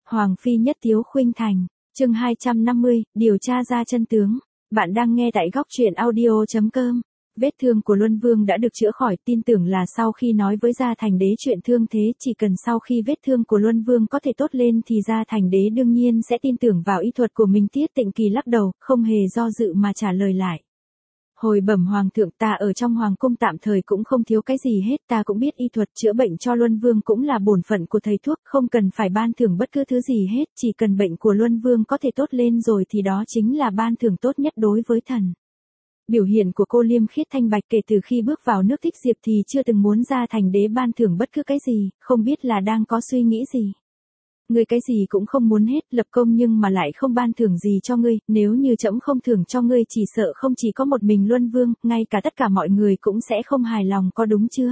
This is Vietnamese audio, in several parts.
Hoàng phi nhất tiếu khuynh thành, chương 250, điều tra ra chân tướng. Bạn đang nghe tại góc truyện audio.com. Vết thương của Luân Vương đã được chữa khỏi, tin tưởng là sau khi nói với Gia Thành Đế chuyện thương thế, chỉ cần sau khi vết thương của Luân Vương có thể tốt lên thì Gia Thành Đế đương nhiên sẽ tin tưởng vào y thuật của mình. Tiết Tịnh Kỳ lắc đầu, không hề do dự mà trả lời lại. Hồi bẩm hoàng thượng, ta ở trong hoàng cung tạm thời cũng không thiếu cái gì hết, ta cũng biết y thuật chữa bệnh cho Luân Vương cũng là bổn phận của thầy thuốc, không cần phải ban thưởng bất cứ thứ gì hết, chỉ cần bệnh của Luân Vương có thể tốt lên rồi thì đó chính là ban thưởng tốt nhất đối với thần. Biểu hiện của cô liêm khiết thanh bạch kể từ khi bước vào nước Thích Diệp thì chưa từng muốn Gia Thành Đế ban thưởng bất cứ cái gì, không biết là đang có suy nghĩ gì. Ngươi cái gì cũng không muốn hết, lập công nhưng mà lại không ban thưởng gì cho ngươi, nếu như trẫm không thưởng cho ngươi chỉ sợ không chỉ có một mình Luân Vương, ngay cả tất cả mọi người cũng sẽ không hài lòng, có đúng chưa?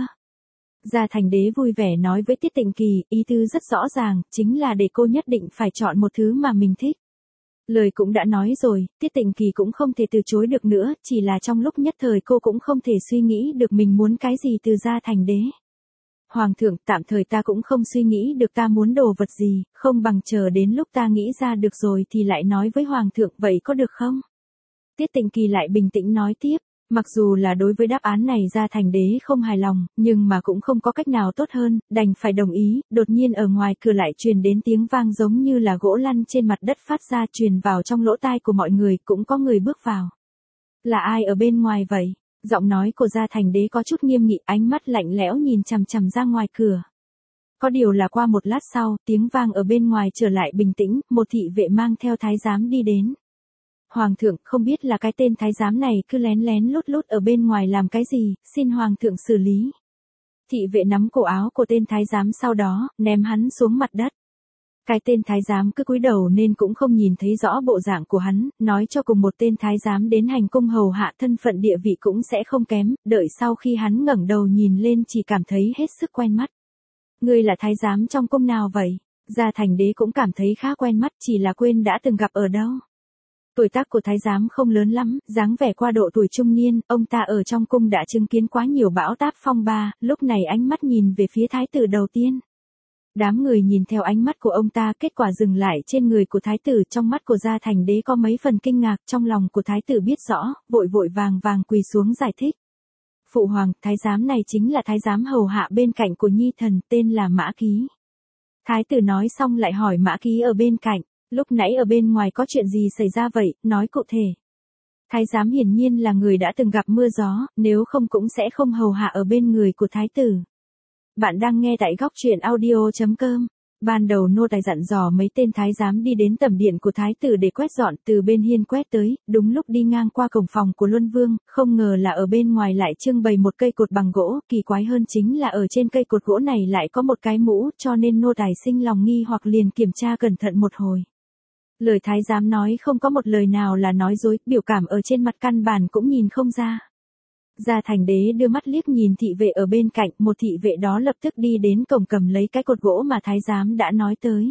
Gia Thành Đế vui vẻ nói với Tiết Tịnh Kỳ, ý tư rất rõ ràng, chính là để cô nhất định phải chọn một thứ mà mình thích. Lời cũng đã nói rồi, Tiết Tịnh Kỳ cũng không thể từ chối được nữa, chỉ là trong lúc nhất thời cô cũng không thể suy nghĩ được mình muốn cái gì từ Gia Thành Đế. Hoàng thượng, tạm thời ta cũng không suy nghĩ được ta muốn đồ vật gì, không bằng chờ đến lúc ta nghĩ ra được rồi thì lại nói với Hoàng thượng, vậy có được không? Tiết Tịnh Kỳ lại bình tĩnh nói tiếp, mặc dù là đối với đáp án này Gia Thành Đế không hài lòng, nhưng mà cũng không có cách nào tốt hơn, đành phải đồng ý. Đột nhiên ở ngoài cửa lại truyền đến tiếng vang giống như là gỗ lăn trên mặt đất phát ra, truyền vào trong lỗ tai của mọi người, cũng có người bước vào. Là ai ở bên ngoài vậy? Giọng nói của Gia Thành Đế có chút nghiêm nghị, ánh mắt lạnh lẽo nhìn chằm chằm ra ngoài cửa. Có điều là qua một lát sau, tiếng vang ở bên ngoài trở lại bình tĩnh, một thị vệ mang theo thái giám đi đến. Hoàng thượng, không biết là cái tên thái giám này cứ lén lén lút lút ở bên ngoài làm cái gì, xin Hoàng thượng xử lý. Thị vệ nắm cổ áo của tên thái giám sau đó, ném hắn xuống mặt đất. Cái tên thái giám cứ cúi đầu nên cũng không nhìn thấy rõ bộ dạng của hắn, nói cho cùng một tên thái giám đến hành cung hầu hạ thân phận địa vị cũng sẽ không kém, đợi sau khi hắn ngẩng đầu nhìn lên chỉ cảm thấy hết sức quen mắt. Ngươi là thái giám trong cung nào vậy? Gia Thành Đế cũng cảm thấy khá quen mắt, chỉ là quên đã từng gặp ở đâu. Tuổi tác của thái giám không lớn lắm, dáng vẻ qua độ tuổi trung niên, ông ta ở trong cung đã chứng kiến quá nhiều bão táp phong ba, lúc này ánh mắt nhìn về phía thái tử đầu tiên. Đám người nhìn theo ánh mắt của ông ta, kết quả dừng lại trên người của thái tử, trong mắt của Gia Thành Đế có mấy phần kinh ngạc, trong lòng của thái tử biết rõ, vội vội vàng vàng quỳ xuống giải thích. Phụ hoàng, thái giám này chính là thái giám hầu hạ bên cạnh của nhi thần, tên là Mã Ký. Thái tử nói xong lại hỏi Mã Ký ở bên cạnh, lúc nãy ở bên ngoài có chuyện gì xảy ra vậy, nói cụ thể. Thái giám hiển nhiên là người đã từng gặp mưa gió, nếu không cũng sẽ không hầu hạ ở bên người của thái tử. Bạn đang nghe tại góc truyện audio.com. Ban đầu nô tài dặn dò mấy tên thái giám đi đến tẩm điện của thái tử để quét dọn, từ bên hiên quét tới, đúng lúc đi ngang qua cổng phòng của Luân Vương, không ngờ là ở bên ngoài lại trưng bày một cây cột bằng gỗ, kỳ quái hơn chính là ở trên cây cột gỗ này lại có một cái mũ, cho nên nô tài sinh lòng nghi hoặc liền kiểm tra cẩn thận một hồi. Lời thái giám nói không có một lời nào là nói dối, biểu cảm ở trên mặt căn bản cũng nhìn không ra. Gia Thành Đế đưa mắt liếc nhìn thị vệ ở bên cạnh, một thị vệ đó lập tức đi đến cổng cầm lấy cái cột gỗ mà thái giám đã nói tới.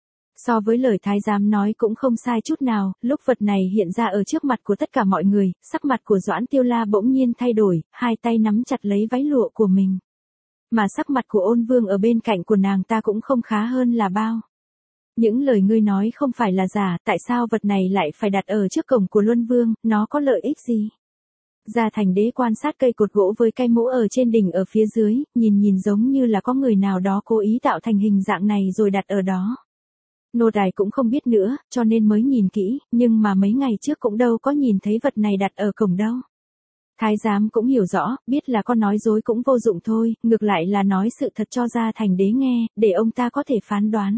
So với lời thái giám nói cũng không sai chút nào, lúc vật này hiện ra ở trước mặt của tất cả mọi người, sắc mặt của Doãn Tiêu La bỗng nhiên thay đổi, hai tay nắm chặt lấy váy lụa của mình. Mà sắc mặt của Ôn Vương ở bên cạnh của nàng ta cũng không khá hơn là bao. Những lời ngươi nói không phải là giả, tại sao vật này lại phải đặt ở trước cổng của Luân Vương, nó có lợi ích gì? Gia Thành Đế quan sát cây cột gỗ với cái mũ ở trên đỉnh ở phía dưới, nhìn giống như là có người nào đó cố ý tạo thành hình dạng này rồi đặt ở đó. Nô tài cũng không biết nữa, cho nên mới nhìn kỹ, nhưng mà mấy ngày trước cũng đâu có nhìn thấy vật này đặt ở cổng đâu. Thái giám cũng hiểu rõ, biết là con nói dối cũng vô dụng thôi, ngược lại là nói sự thật cho Gia Thành Đế nghe, để ông ta có thể phán đoán.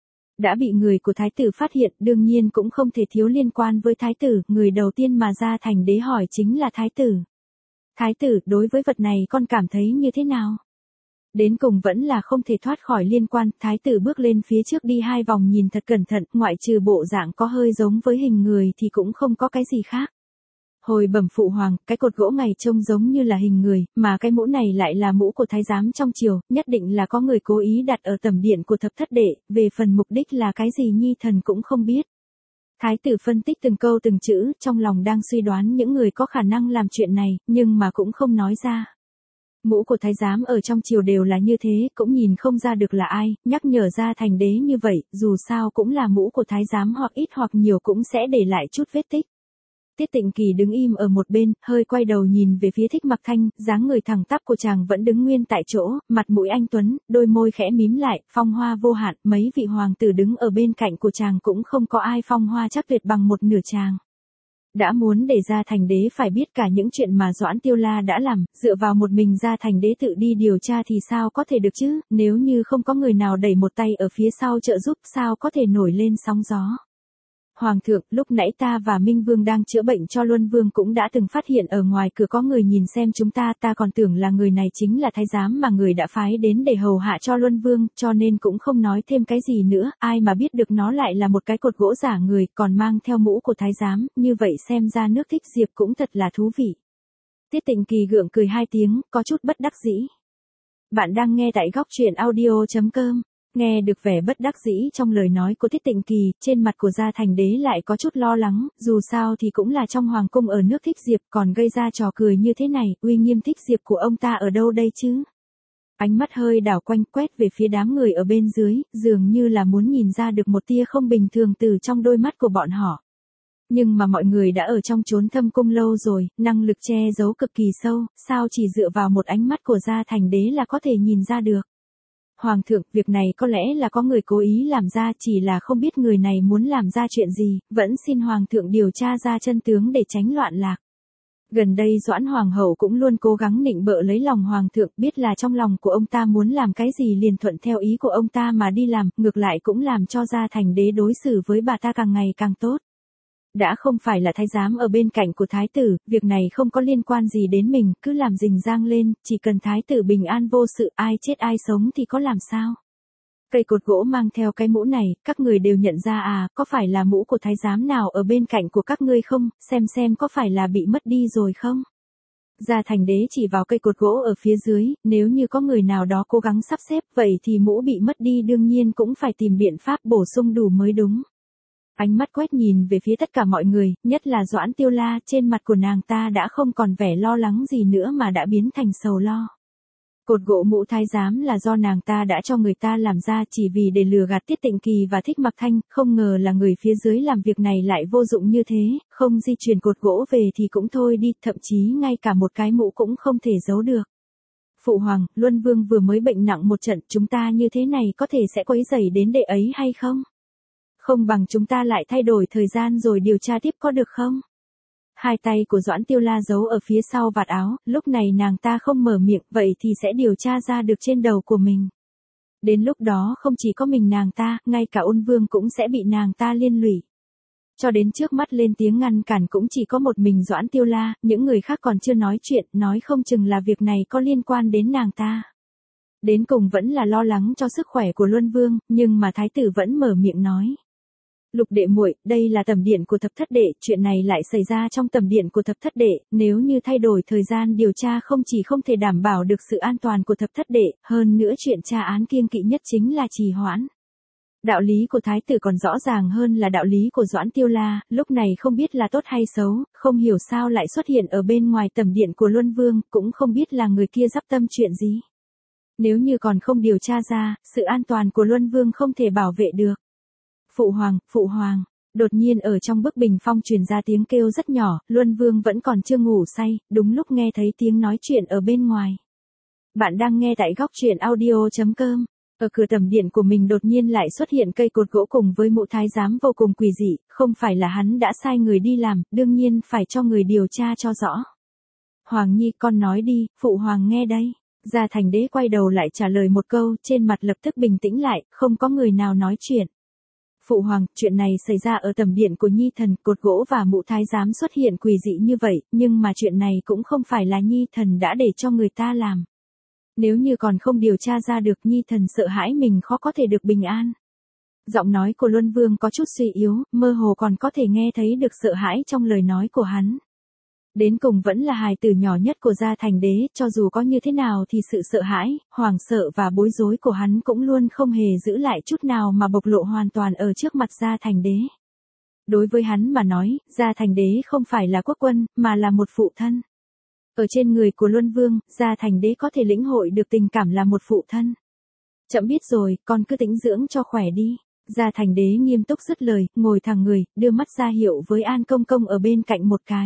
Đã bị người của thái tử phát hiện, đương nhiên cũng không thể thiếu liên quan với thái tử, người đầu tiên mà Gia Thành Đế hỏi chính là thái tử. Thái tử, đối với vật này con cảm thấy như thế nào? Đến cùng vẫn là không thể thoát khỏi liên quan, thái tử bước lên phía trước đi hai vòng nhìn thật cẩn thận, ngoại trừ bộ dạng có hơi giống với hình người thì cũng không có cái gì khác. Hồi bẩm phụ hoàng, cái cột gỗ này trông giống như là hình người, mà cái mũ này lại là mũ của thái giám trong triều, nhất định là có người cố ý đặt ở tẩm điện của thập thất đệ, về phần mục đích là cái gì nhi thần cũng không biết. Thái tử phân tích từng câu từng chữ, trong lòng đang suy đoán những người có khả năng làm chuyện này, nhưng mà cũng không nói ra. Mũ của thái giám ở trong triều đều là như thế, cũng nhìn không ra được là ai, nhắc nhở ra thành đế như vậy, dù sao cũng là mũ của thái giám hoặc ít hoặc nhiều cũng sẽ để lại chút vết tích. Tiết Tịnh Kỳ đứng im ở một bên, hơi quay đầu nhìn về phía Thích Mặc Thanh, dáng người thẳng tắp của chàng vẫn đứng nguyên tại chỗ, mặt mũi anh tuấn, đôi môi khẽ mím lại, phong hoa vô hạn, mấy vị hoàng tử đứng ở bên cạnh của chàng cũng không có ai phong hoa chắc tuyệt bằng một nửa chàng. Đã muốn để ra thành đế phải biết cả những chuyện mà Doãn Tiêu La đã làm, dựa vào một mình ra thành đế tự đi điều tra thì sao có thể được chứ, nếu như không có người nào đẩy một tay ở phía sau trợ giúp sao có thể nổi lên sóng gió. Hoàng thượng, lúc nãy ta và Minh Vương đang chữa bệnh cho Luân Vương cũng đã từng phát hiện ở ngoài cửa có người nhìn xem chúng ta còn tưởng là người này chính là thái giám mà người đã phái đến để hầu hạ cho Luân Vương, cho nên cũng không nói thêm cái gì nữa, ai mà biết được nó lại là một cái cột gỗ giả người, còn mang theo mũ của thái giám, như vậy xem ra nước Thích Diệp cũng thật là thú vị. Tiết Tịnh Kỳ gượng cười hai tiếng, có chút bất đắc dĩ. Bạn đang nghe tại góc truyện audio.com. Nghe được vẻ bất đắc dĩ trong lời nói của Tiết Tịnh Kỳ, trên mặt của gia thành đế lại có chút lo lắng, dù sao thì cũng là trong hoàng cung ở nước Thích Diệp còn gây ra trò cười như thế này, uy nghiêm Thích Diệp của ông ta ở đâu đây chứ? Ánh mắt hơi đảo quanh quét về phía đám người ở bên dưới, dường như là muốn nhìn ra được một tia không bình thường từ trong đôi mắt của bọn họ. Nhưng mà mọi người đã ở trong chốn thâm cung lâu rồi, năng lực che giấu cực kỳ sâu, sao chỉ dựa vào một ánh mắt của gia thành đế là có thể nhìn ra được. Hoàng thượng, việc này có lẽ là có người cố ý làm ra, chỉ là không biết người này muốn làm ra chuyện gì, vẫn xin Hoàng thượng điều tra ra chân tướng để tránh loạn lạc. Gần đây Doãn Hoàng hậu cũng luôn cố gắng nịnh bợ lấy lòng Hoàng thượng, biết là trong lòng của ông ta muốn làm cái gì liền thuận theo ý của ông ta mà đi làm, ngược lại cũng làm cho gia thành đế đối xử với bà ta càng ngày càng tốt. Đã không phải là thái giám ở bên cạnh của thái tử, việc này không có liên quan gì đến mình, cứ làm rình rang lên, chỉ cần thái tử bình an vô sự, ai chết ai sống thì có làm sao. Cây cột gỗ mang theo cái mũ này, các người đều nhận ra à, có phải là mũ của thái giám nào ở bên cạnh của các ngươi không, xem có phải là bị mất đi rồi không. Gia thành đế chỉ vào cây cột gỗ ở phía dưới, nếu như có người nào đó cố gắng sắp xếp, vậy thì mũ bị mất đi đương nhiên cũng phải tìm biện pháp bổ sung đủ mới đúng. Ánh mắt quét nhìn về phía tất cả mọi người, nhất là Doãn Tiêu La, trên mặt của nàng ta đã không còn vẻ lo lắng gì nữa mà đã biến thành sầu lo. Cột gỗ mũ thái giám là do nàng ta đã cho người ta làm ra chỉ vì để lừa gạt Tiết Tịnh Kỳ và Thích Mặc Thanh, không ngờ là người phía dưới làm việc này lại vô dụng như thế, không di chuyển cột gỗ về thì cũng thôi đi, thậm chí ngay cả một cái mũ cũng không thể giấu được. Phụ hoàng, Luân Vương vừa mới bệnh nặng một trận, chúng ta như thế này có thể sẽ quấy rầy đến đệ ấy hay không? Không bằng chúng ta lại thay đổi thời gian rồi điều tra tiếp có được không? Hai tay của Doãn Tiêu La giấu ở phía sau vạt áo, lúc này nàng ta không mở miệng, vậy thì sẽ điều tra ra được trên đầu của mình. Đến lúc đó không chỉ có mình nàng ta, ngay cả Ôn Vương cũng sẽ bị nàng ta liên lụy. Cho đến trước mắt lên tiếng ngăn cản cũng chỉ có một mình Doãn Tiêu La, những người khác còn chưa nói chuyện, nói không chừng là việc này có liên quan đến nàng ta. Đến cùng vẫn là lo lắng cho sức khỏe của Luân Vương, nhưng mà thái tử vẫn mở miệng nói. Lục đệ muội, đây là tẩm điện của thập thất đệ, chuyện này lại xảy ra trong tẩm điện của thập thất đệ, nếu như thay đổi thời gian điều tra không chỉ không thể đảm bảo được sự an toàn của thập thất đệ, hơn nữa chuyện tra án kiêng kỵ nhất chính là trì hoãn. Đạo lý của thái tử còn rõ ràng hơn là đạo lý của Doãn Tiêu La, lúc này không biết là tốt hay xấu, không hiểu sao lại xuất hiện ở bên ngoài tẩm điện của Luân Vương, cũng không biết là người kia dắp tâm chuyện gì. Nếu như còn không điều tra ra, sự an toàn của Luân Vương không thể bảo vệ được. Phụ hoàng, đột nhiên ở trong bức bình phong truyền ra tiếng kêu rất nhỏ, Luân Vương vẫn còn chưa ngủ say, đúng lúc nghe thấy tiếng nói chuyện ở bên ngoài. Bạn đang nghe tại góc truyện audio.com. Ở cửa tẩm điện của mình đột nhiên lại xuất hiện cây cột gỗ cùng với mũ thái giám vô cùng quỷ dị, không phải là hắn đã sai người đi làm, đương nhiên phải cho người điều tra cho rõ. Hoàng Nhi con nói đi, phụ hoàng nghe đây. Gia thành đế quay đầu lại trả lời một câu, trên mặt lập tức bình tĩnh lại, không có người nào nói chuyện. Phụ hoàng, chuyện này xảy ra ở tẩm điện của Nhi thần, cột gỗ và mũ thái giám xuất hiện quỷ dị như vậy, nhưng mà chuyện này cũng không phải là Nhi thần đã để cho người ta làm. Nếu như còn không điều tra ra được, Nhi thần sợ hãi mình khó có thể được bình an. Giọng nói của Luân Vương có chút suy yếu, mơ hồ còn có thể nghe thấy được sợ hãi trong lời nói của hắn. Đến cùng vẫn là hài tử nhỏ nhất của gia thành đế, cho dù có như thế nào thì sự sợ hãi, hoảng sợ và bối rối của hắn cũng luôn không hề giữ lại chút nào mà bộc lộ hoàn toàn ở trước mặt gia thành đế. Đối với hắn mà nói, gia thành đế không phải là quốc quân, mà là một phụ thân. Ở trên người của Luân Vương, Gia Thành Đế có thể lĩnh hội được tình cảm là một phụ thân. Chậm biết rồi, con cứ tĩnh dưỡng cho khỏe đi. Gia Thành Đế nghiêm túc dứt lời, ngồi thẳng người, đưa mắt ra hiệu với An Công Công ở bên cạnh một cái.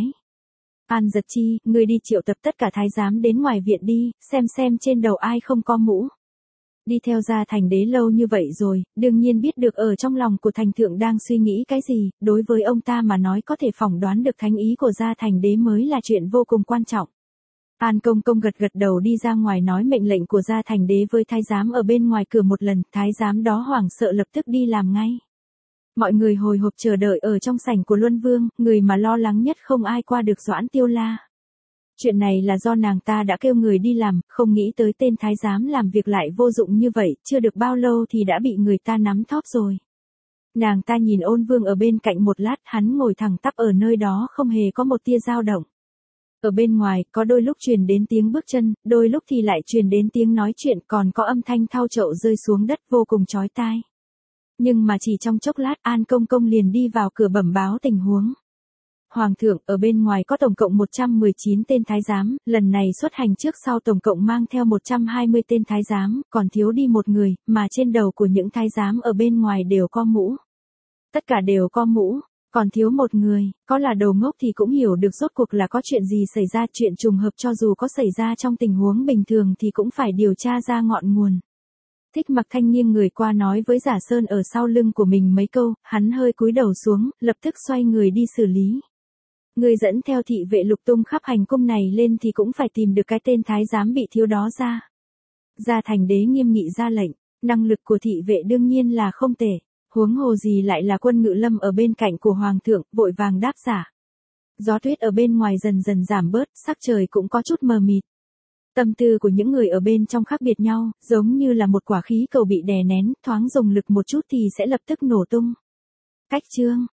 An Giật Chi, ngươi đi triệu tập tất cả thái giám đến ngoài viện đi, xem trên đầu ai không có mũ. Đi theo Gia Thành Đế lâu như vậy rồi, đương nhiên biết được ở trong lòng của Thành Thượng đang suy nghĩ cái gì, đối với ông ta mà nói có thể phỏng đoán được thánh ý của Gia Thành Đế mới là chuyện vô cùng quan trọng. An Công Công gật đầu đi ra ngoài nói mệnh lệnh của Gia Thành Đế với thái giám ở bên ngoài cửa một lần, thái giám đó hoảng sợ lập tức đi làm ngay. Mọi người hồi hộp chờ đợi ở trong sảnh của Luân Vương, người mà lo lắng nhất không ai qua được Doãn Tiêu La. Chuyện này là do nàng ta đã kêu người đi làm, không nghĩ tới tên thái giám làm việc lại vô dụng như vậy, chưa được bao lâu thì đã bị người ta nắm thóp rồi. Nàng ta nhìn Ôn Vương ở bên cạnh một lát, hắn ngồi thẳng tắp ở nơi đó không hề có một tia dao động. Ở bên ngoài, có đôi lúc truyền đến tiếng bước chân, đôi lúc thì lại truyền đến tiếng nói chuyện, còn có âm thanh thau chậu rơi xuống đất vô cùng chói tai. Nhưng mà chỉ trong chốc lát, An Công Công liền đi vào cửa bẩm báo tình huống. Hoàng thượng, ở bên ngoài có tổng cộng 119 tên thái giám, lần này xuất hành trước sau tổng cộng mang theo 120 tên thái giám, còn thiếu đi một người, mà trên đầu của những thái giám ở bên ngoài đều có mũ. Tất cả đều có mũ, còn thiếu một người, có là đầu ngốc thì cũng hiểu được rốt cuộc là có chuyện gì xảy ra, chuyện trùng hợp cho dù có xảy ra trong tình huống bình thường thì cũng phải điều tra ra ngọn nguồn. Thích Mặc Thanh nghiêng người qua nói với Giả Sơn ở sau lưng của mình mấy câu, hắn hơi cúi đầu xuống, lập tức xoay người đi xử lý. Người dẫn theo thị vệ lục tung khắp hành cung này lên thì cũng phải tìm được cái tên thái giám bị thiếu đó ra. Gia Thành Đế nghiêm nghị ra lệnh, năng lực của thị vệ đương nhiên là không tệ, huống hồ gì lại là quân ngự lâm ở bên cạnh của Hoàng thượng, vội vàng đáp giả. Gió tuyết ở bên ngoài dần dần giảm bớt, sắc trời cũng có chút mờ mịt. Tâm tư của những người ở bên trong khác biệt nhau, giống như là một quả khí cầu bị đè nén, thoáng dùng lực một chút thì sẽ lập tức nổ tung. Cách chương